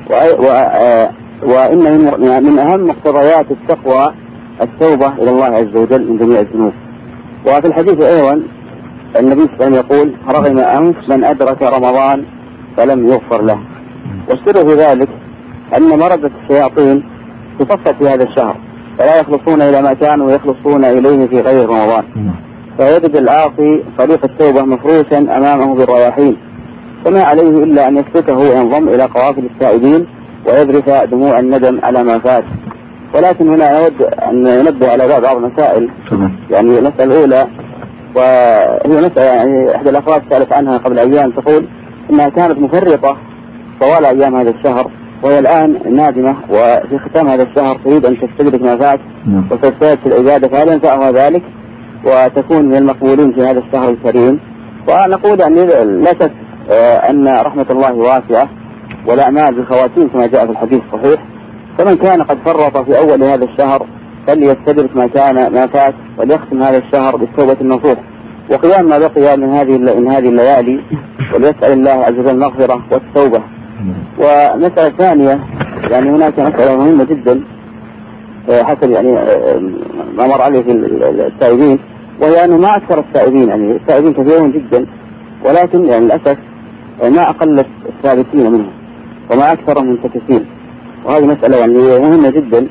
وإن من أهم مقتضيات التقوى التوبة إلى الله عز وجل من جميع الذنوب. وفي الحديث أيضا النبي صلى الله عليه وسلم يقول رغم أنف من أدرك رمضان فلم يغفر له. والسر في ذلك أن مردة الشياطين تفصل في هذا الشهر فلا يخلصون إلى ما كانوا يخلصون إليه في غير رمضان.
فيجد العاصي طريق التوبة مفروشا أمامه بالرياحين، فما عليه إلا أن يسلكه وينضم إلى قوافل التائبين ويذرف دموع الندم على ما فات. ولكن هنا أود أن ننبه على بعض المسائل. يعني المسألة الأولى، وهي مسألة يعني إحدى الأخوات سألت عنها قبل أيام، تقول إنها كانت مفرطة طوال أيام هذا الشهر، وهي الآن نادمة وفي ختام هذا الشهر تريد أن تستدرك ما فات وتجتهد في العبادة، فهل ينفعها ذلك وتكون من المقبولين في هذا الشهر الكريم؟ ونقول أن لا شك أن رحمة الله واسعة والأعمال بالخواتيم كما جاء في الحديث الصحيح، فمن كان قد فرط في أول هذا الشهر فليستدرك ما كان ما فات وليختم هذا الشهر بالتوبة النصوح وقيام ما بقي من هذه من هذه الليالي، وليسأل الله عز وجل المغفرة والتوبة. ومسألة ثانية، يعني هناك مسألة مهمة جدا حسب يعني ما مر عليه في التائبين، وهي أنه ما أكثر التائبين، يعني التائبين كثيرون جدا، ولكن يعني للأسف ما أقل الثابتين منهم وما أكثرهم منتكسين، وهذه مسألة يعني مهمة جدا.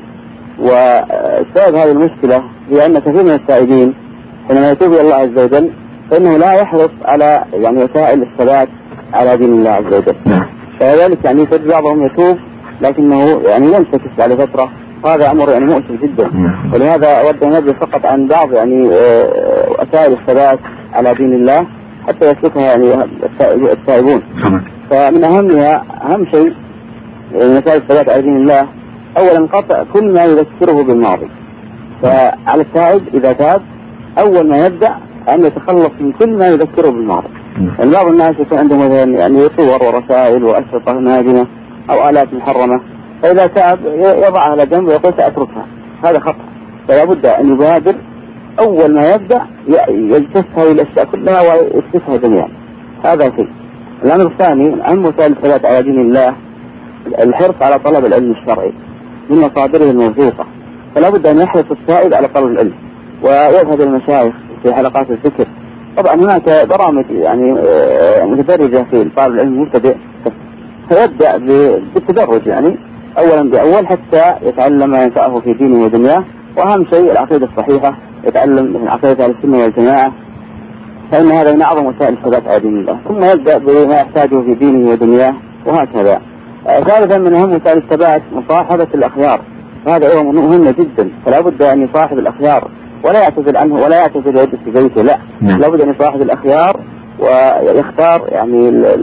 وسبب هذه المشكلة هي أن كثير من التائبين حينما يتوب إلى الله عز وجل فإنه لا يحرص على يعني وسائل الثبات على دين الله عز وجل، فذلك يعني تجد بعضهم يتوب لكنه يعني ينتكس بعد فترة، هذا أمر يعني مؤسف جدا. ولهذا أود أن نبذل فقط عن بعض يعني وسائل الثبات على دين الله حتى يسلكها يعني التائبون. فمن أهمها أهم شيء وسائل الثبات على دين الله أولا قطع كل ما يذكره بالماضي، فعلى التائب إذا تاب أول ما يبدأ أن يتخلص من كل ما يذكره بالماضي. يعني بعض الناس يكون عندهم مثلا يعني صور ورسائل وأشرطة نادمة أو آلات محرمة، فإذا تاب يضعها على جنب ويقول سأتركها، هذا خطأ. فلا بد أن يبادر أول ما يبدأ يجتث هذه الأشياء كلها ويكتفها جميعا، هذا شيء. الأمر الثاني أهم وسائل الثبات على دين الله الحرص على طلب العلم الشرعي من مصادره الموثوقة، فلا بد أن يحرص السائل على طلب العلم ويذهب المشايخ في حلقات الذكر. طبعا هناك برامج يعني متدرجة في طالب العلم المبتدئ، فيبدأ بالتدرج يعني أولا بأول حتى يتعلم ما ينفعه في دينه ودنياه، وأهم شيء العقيدة الصحيحة، يتعلم من عقيدة أهل السنة والجماعة، فإن هذا من أعظم وسائل الثبات على دين الله. ثم يبدأ بما يحتاجه في دينه ودنياه وهكذا. ثالثا من أهم وسائل الثبات مصاحبة الأخيار، هذا أيضا مهمة جدا، فلا بد أن يصاحب الأخيار ولا يعتزل عنه ولا يعتزل يجلس في بيته، لا لا بد أن يصاحب الأخيار ويختار يعني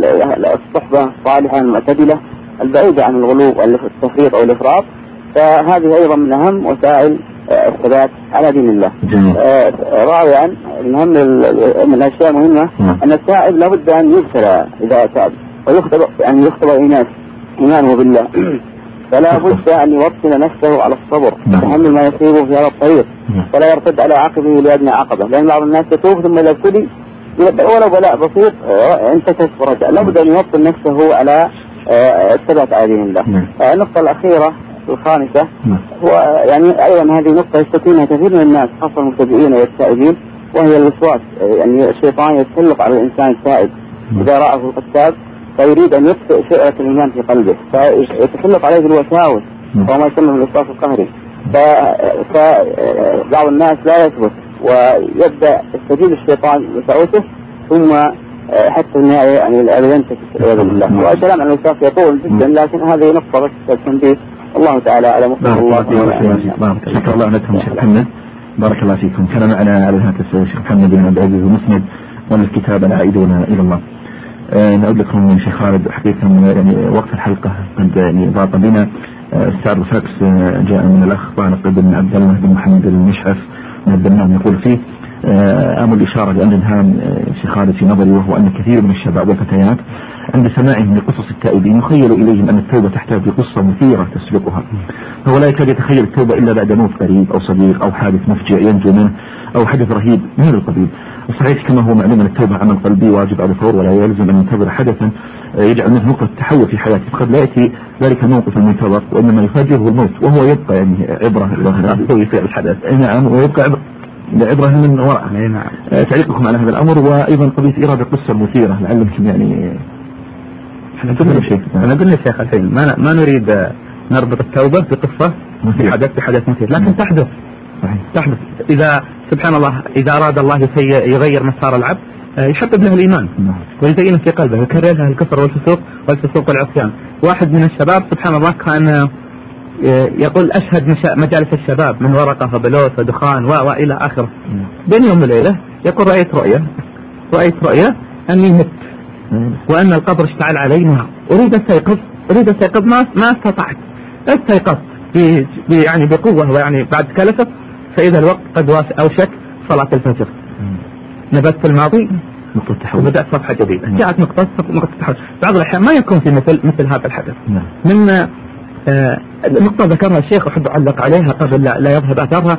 الصحبة الصالحة المعتدلة البعيدة عن الغلو والتفريط أو الإفراط. فهذه أيضا من أهم وسائل الثبات على دين الله. آه رابعا من من الأشياء المهمة أن التائب لابد أن يبتلى إذا تاب ويختبر أن يختبر إيمان إيمانه بالله، فلا بد أن يوطن نفسه على الصبر تحمل ما يصيبه في هذا الطريق، ولا يرتد على عقبه لأدنى عقبة، لأن بعض الناس يتوب ثم إذا ابتلي ولو بلاء بسيط انتكس ورجع. لابد أن يوطن نفسه على الثبات على دين الله. النقطة الأخيرة الخامسة هو يعني أيضا هذه نقطة يستكينها كثير من الناس خاصة المبتدئين والتائبين، وهي الوسواس. يعني الشيطان يتسلق على الإنسان التائب إذا رأه القتاب فيريد أن يطفئ شعلة الإيمان في قلبه، فيتسلق عليه بالوساوس وما يسمى بالوسواس القهري. فبعض الناس لا يثبت ويبدأ يستجيب الشيطان وساوسه ثم حتى النهاية يعني لا ينتكس والعياذ بالله. والكلام عن الوسواس يطول جدا، لكن هذه نقطة بس تنبيه. الله تعالى على مقتضى الله.
شكرا الله لكم شيخ محمد، بارك الله فيكم. كان معنا على الهاتف الشيخ محمد بن عبد العزيز المسند والكتاب العائدون إلى الله. أه نعود لكم من شيخ خالد. حقيقة يعني وقت الحلقة قد يعني ضاق بنا. استعرض فاكس جاء من الأخ طارق بن عبد الله بن محمد المشعف من الدمام يقول فيه أمل إشارة لأمر هام شيخ خالد في نظري، وهو أن كثير من الشباب والفتيات عند سماعهم لقصص التائبين يخيل إليهم أن التوبة تحتاج لقصة مثيرة تسبقها، فهو لا يكاد يتخيل التوبة إلا بعد موت قريب أو صديق أو حادث مفجع ينجو منه أو حدث رهيب من القبيل. الصحيح كما هو معلوم أن التوبة عمل قلبي واجب على الفور، ولا يلزم أن ينتظر حدثا يجعل منه نقطة تحول في حياته، فقد لا يأتي ذلك الموقف المنتظر وإنما يفاجئه الموت، وهو يبقى يعني عبرة يسوي فعل الحدث. نعم، ويبقى عبرة لعبرة من وراء. نعم. تعليقكم على هذا الأمر، وأيضا قضية إرادة قصة مثيرة لعلكم يعني
احنا قلنا شيء انا قلنا شيخ الحين ما ما نريد نربط التوبة بقصة في حدث بحدث مثير، لكن تحدث تحدث. إذا سبحان الله إذا أراد الله يغير مسار العبد يحبب له الإيمان ويزينه في قلبه ويكرر له الكفر والفسوق والفسوق والعصيان. واحد من الشباب سبحان الله كان يقول أشهد مجالس الشباب من ورقة وبلوث ودخان وإلى آخره. بين يوم وليلة يقول رأيت رؤية رأيت رؤية أني مت وأن القبر اشتعل علي نار. أريد استيقظ أريد استيقظ ما ما استطعت. استيقظ يعني بقوة ويعني بعد كلفة فإذا الوقت قد أوشك صلاة الفجر. نبذت الماضي وبدأت صفحة جديدة. جاءت نقطة نقطة تحول. بعض الأحيان ما يكون في مثل مثل هذا الحدث. من آه نقطة ذكرها الشيخ أحب أعلق عليها قبل لا, لا يذهب أثرها.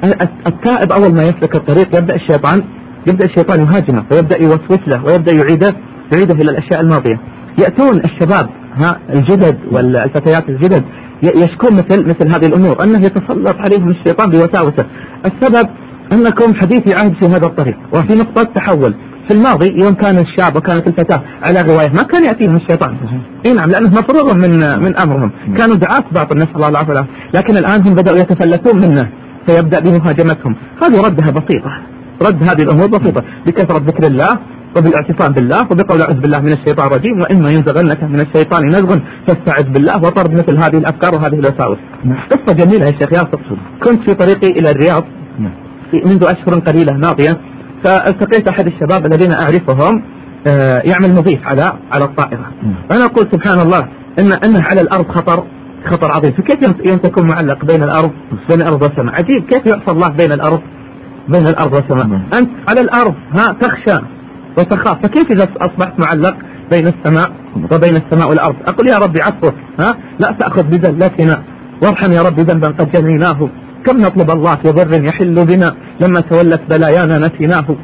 التائب أول ما يسلك الطريق يبدأ الشيطان يبدأ الشيطان يهاجمه ويبدأ يوسوس له ويبدأ يعيده يعيده إلى الأشياء الماضية. يأتون الشباب ها الجدد والفتيات الجدد يشكون مثل مثل هذه الأمور أنه يتسلط عليهم الشيطان بوساوسه. السبب أنكم حديثي عهد في هذا الطريق وفي نقطة تحول. في الماضي يوم كان الشاب وكانت الفتاة على غواية ما كان يأتيهم الشيطان. إيه نعم لأنه مفروض من من أمرهم كانوا دعاة باطل نسأل الله العافية. لكن الآن هم بدأوا يتفلتون منه فيبدأ بمهاجمتهم. هذه ردها بسيطة. رد هذه الأمور بسيطة بكثرة ذكر الله وبالاعتصام بالله وبقول أعوذ بالله من الشيطان الرجيم وإما ينزغنك من الشيطان نزغ فاستعذ بالله وطرد مثل هذه الأفكار وهذه الوساوس. قصة جميلة يا شيخ ياسر. كنت في طريقي إلى الرياض منذ أشهر قليلة ماضية فالتقيت أحد الشباب الذين أعرفهم يعمل مضيف على على الطائرة. أنا أقول سبحان الله إن إنه على الأرض خطر خطر عظيم. فكيف يوم تكون معلق بين الأرض بين الأرض والسماء؟ عجيب كيف يعصى الله بين الأرض بين الأرض والسماء. أنت على الأرض ها تخشى وتخاف فكيف إذا أصبحت معلق بين السماء وبين السماء والأرض؟ أقول يا ربي عفوك ها لا تأخذ بذلتنا وارحم يا ربي ذنبا قد جنيناه. كم نطلب الله في ضر يحل بنا لما تولت بلايانا نسيناه.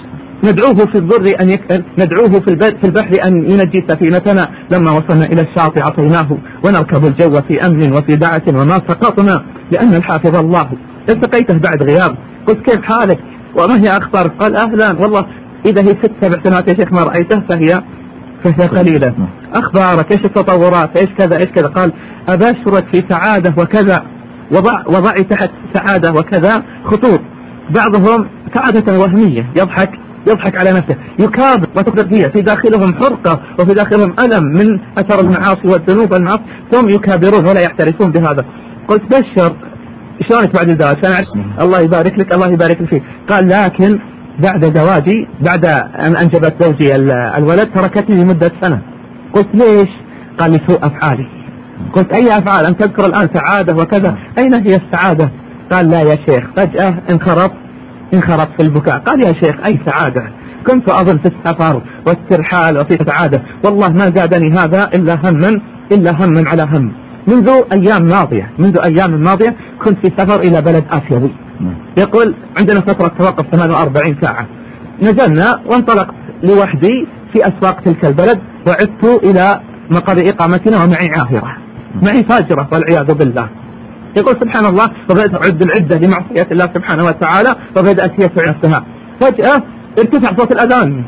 ندعوه في الضر أن يك... ندعوه في, الب... في البحر أن ينجي سفينتنا لما وصلنا إلى الشاطئ عطيناه. ونركب الجو في أمن وفي دعة وما سقطنا لأن الحافظ الله. التقيته بعد غياب قلت كيف حالك وما هي أخبارك؟ قال أهلا والله إذا هي ست سبع سنوات يا شيخ ما رأيته فهي فهي قليلة. أخبارك إيش التطورات إيش كذا إيش كذا؟ قال أبشرك في سعادة وكذا وضع وضعي تحت سعادة وكذا خطوط بعضهم سعادة وهمية يضحك يضحك على نفسه يكابر وتقدر فيها في داخلهم حرقة وفي داخلهم ألم من أثر المعاصي والذنوب والمعاصي ثم يكابرون ولا يحترفون بهذا. قلت بشر شلونك بعد ذلك؟ الله يبارك لك الله يبارك لك فيه. قال لكن بعد زواجي بعد أن أنجبت زوجي الولد تركتني لمدة سنة. قلت ليش؟ قال لي سوء أفعالي. قلت أي أفعال؟ أن تذكر الآن سعادة وكذا أين هي السعادة؟ قال لا يا شيخ فجأة انخرط انخرط في البكاء. قال يا شيخ أي سعادة؟ كنت أظن في السفر والترحال وفي سعادة والله ما زادني هذا إلا هم إلا هم على هم. منذ أيام ماضية منذ أيام ماضية كنت في سفر إلى بلد آسيوي. يقول عندنا فترة توقف ثمانية وأربعين ساعة. نزلنا وانطلقت لوحدي في أسواق تلك البلد وعدت إلى مقر إقامتنا ومعي عاهرة معي فاجرة والعياذ بالله. يقول سبحان الله وبدأت أعد العدة لمعصية الله سبحانه وتعالى وبدأت هي في نفسها. فجأة ارتفع صوت الأذان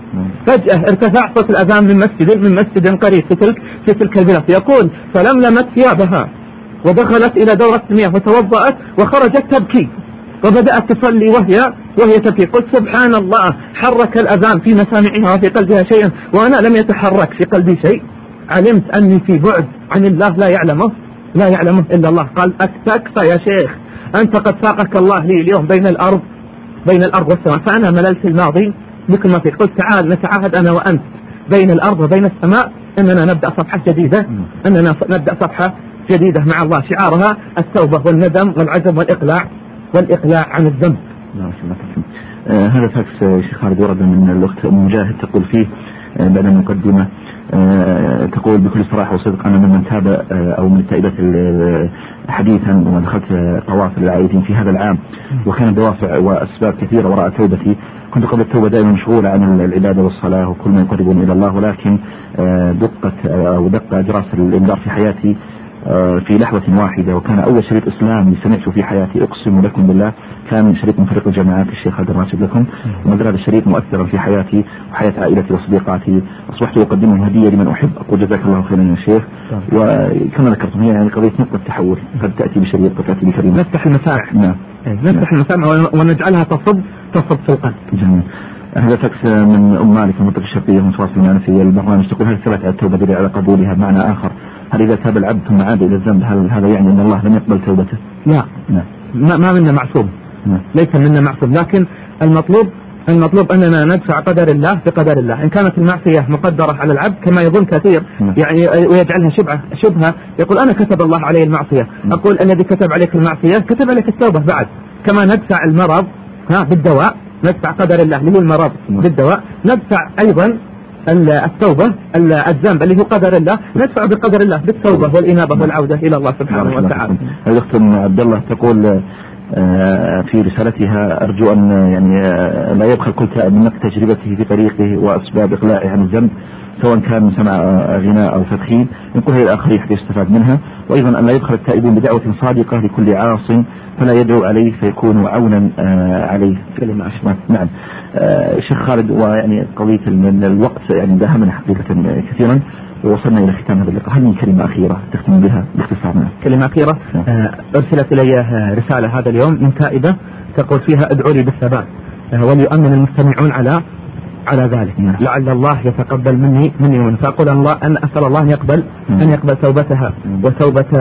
فجأة ارتفع صوت الأذان من مسجد من مسجد قريب في تلك في تلك البلاد. يقول فلملمت ثيابها ودخلت إلى دورة المياه وتوضأت وخرجت تبكي وبدأت تصلي وهي وهي تبكي. قلت سبحان الله حرك الأذان في مسامعها وفي قلبها شيئا وأنا لم يتحرك في قلبي شيء. علمت أني في بعد عن الله لا يعلمه لا يعلمه إلا الله. قال أكفى يا شيخ أنت قد ساقك الله لي اليوم بين الأرض بين الأرض والسماء. فأنا مللت الماضي بكل ما فيه. قلت تعال نتعاهد أنا وأنت بين الأرض وبين السماء أننا نبدأ صفحة جديدة أننا نبدأ صفحة جديدة مع الله شعارها التوبة والندم والعزم والإقلاع والإقلاع عن الذنب.
آه هذا فاكس شيخ خالد ورد من الأخت مجاهد تقول فيه آه بعد المقدمة آه تقول بكل صراحة وصدق أنا ممن تاب آه أو من التائبات حديثا وما دخلت طواف العائدين في هذا العام وكان دوافع وأسباب كثيرة وراء توبتي. كنت قبل التوبة دائما مشغولة عن العبادة والصلاة وكل ما يقربني إلى الله ولكن آه دقت أو دق أجراس الإنذار في حياتي في لحظة واحدة، وكان أول شريط إسلامي سمعته في حياتي أقسم لكم بالله كان شريط من فريق الجامعات الشيخ خالد الراشد لكم. وما زال هذا الشريط مؤثرا في حياتي وحياة عائلتي وصديقاتي. أصبحت أقدمه هدية لمن أحب. أقول جزاك الله خيرا يا شيخ. وكما ذكرتم هي يعني قضية نقطة تحول، قد تأتي بشريط قد تأتي بكريم.
نفتح المسامع. نعم نفتح المسامع ونجعلها تصب تصب في القلب.
جميل. هذا فكس من أم مالك في المنطقة الشرقية متواصل معنا في البرنامج، تقول هل ثبت التوبة دليل على قبولها؟ بمعنى آخر هل إذا تاب العبد ثم عاد إلى الذنب هل هذا يعني أن الله لم يقبل توبته؟
لا لا ما, ما منا معصوم. لا. ليس منا معصوم، لكن المطلوب المطلوب أننا ندفع قدر الله بقدر الله. إن كانت المعصية مقدرة على العبد كما يظن كثير لا. يعني ويجعلها شبهة شبهة يقول أنا كتب الله عليه المعصية. لا. أقول الذي كتب عليك المعصية كتب عليك التوبة بعد. كما ندفع المرض ها بالدواء، ندفع قدر الله اللي هو المرض بالدواء، ندفع أيضا التوبة الذنب اللي هو قدر الله ندفع بقدر الله بالتوبة والإنابة والعودة إلى الله سبحانه وتعالى.
الأخت عبد الله تقول في رسالتها أرجو أن يعني لا يبخل كل تائب من تجربته في طريقه وأسباب إقلاعه عن الذنب سواء كان من سماع غناء أو تدخين، ينقل هي الآخرين حتى يستفاد منها. وأيضا أن لا يبخل التائبون بدعوة صادقة لكل عاص فلا يدعو عليه فيكون عونا عليه. نعم شيخ خالد، ويعني قضية الوقت يعني داهمنا حقيقة كثيرا ووصلنا إلى ختام هذا اللقاء. هل من كلمة أخيرة تختم بها باختصار؟
كلمة أخيرة. أرسلت إلي رسالة هذا اليوم من تائبة تقول فيها ادعوا لي بالثبات وليؤمن المستمعون على على ذلك. نعم. لعل الله يتقبل مني مني ومن فأقول الله أن أسأل الله أن يقبل نعم. أن يقبل توبتها نعم. وتوبة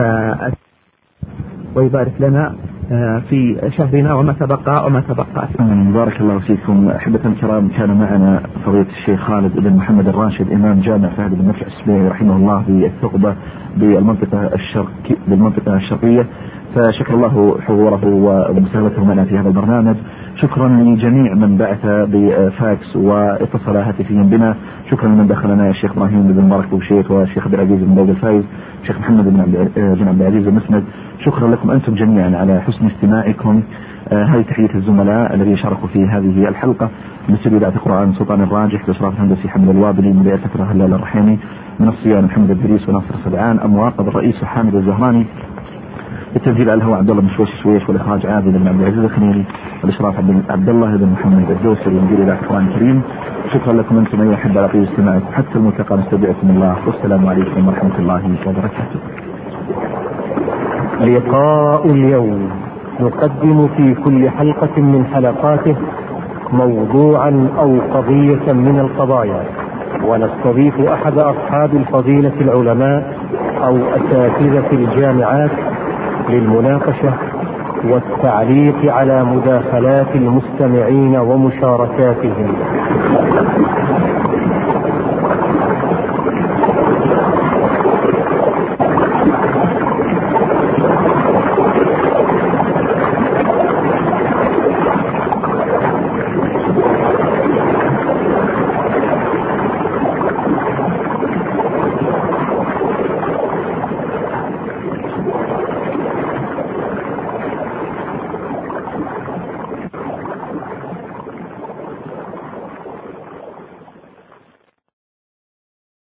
ويبارك لنا في شهرنا وما تبقى وما تبقى.
بارك الله فيكم. أحبة الكرام، كان معنا فضيلة الشيخ خالد بن محمد الراشد إمام جامع فهد بن مكي السبيعي رحمه الله بالثقبة بالمنطقة الشرقية بالمنطقة الشرقية. فشكر الله حضوره ومساهمته معنا في هذا البرنامج. شكرا لجميع من بعث بفاكس واتصل هاتفيا بنا. شكرا لمن دخلنا الشيخ إبراهيم بن مبارك بوشيت والشيخ عبد العزيز بن داود الفايز الشيخ محمد بن عبد العزيز المسند. شكرا لكم أنتم جميعا على حسن استماعكم. آه هذه تحية الزملاء الذين شاركوا في هذه الحلقة من استوديو إذاعة القرآن سلطان الراجح بإشراف الهندسي حمد الوابلي، من الفترة هلال الرحيمي، من الصيانة محمد الدريس وناصر السبعان، أمواقب الرئيس حامد الزهراني، التسجيل على الهواء عبد الله بن شويش شويش، والإخراج عادل بن عبد العزيز الخنيري، والإشراف عبد الله بن محمد الدوسري مدير إذاعة القرآن الكريم. شكرا لكم أنتم أيها الأحبة على طيب استماعكم. حتى الملتقى نستودعكم الله، والسلام عليكم ورحمة الله وبركاته.
لقاء اليوم نقدم في كل حلقة من حلقاته موضوعا أو قضية من القضايا، ونستضيف أحد أصحاب الفضيلة العلماء أو أساتذة الجامعات للمناقشة والتعليق على مداخلات المستمعين ومشاركاتهم.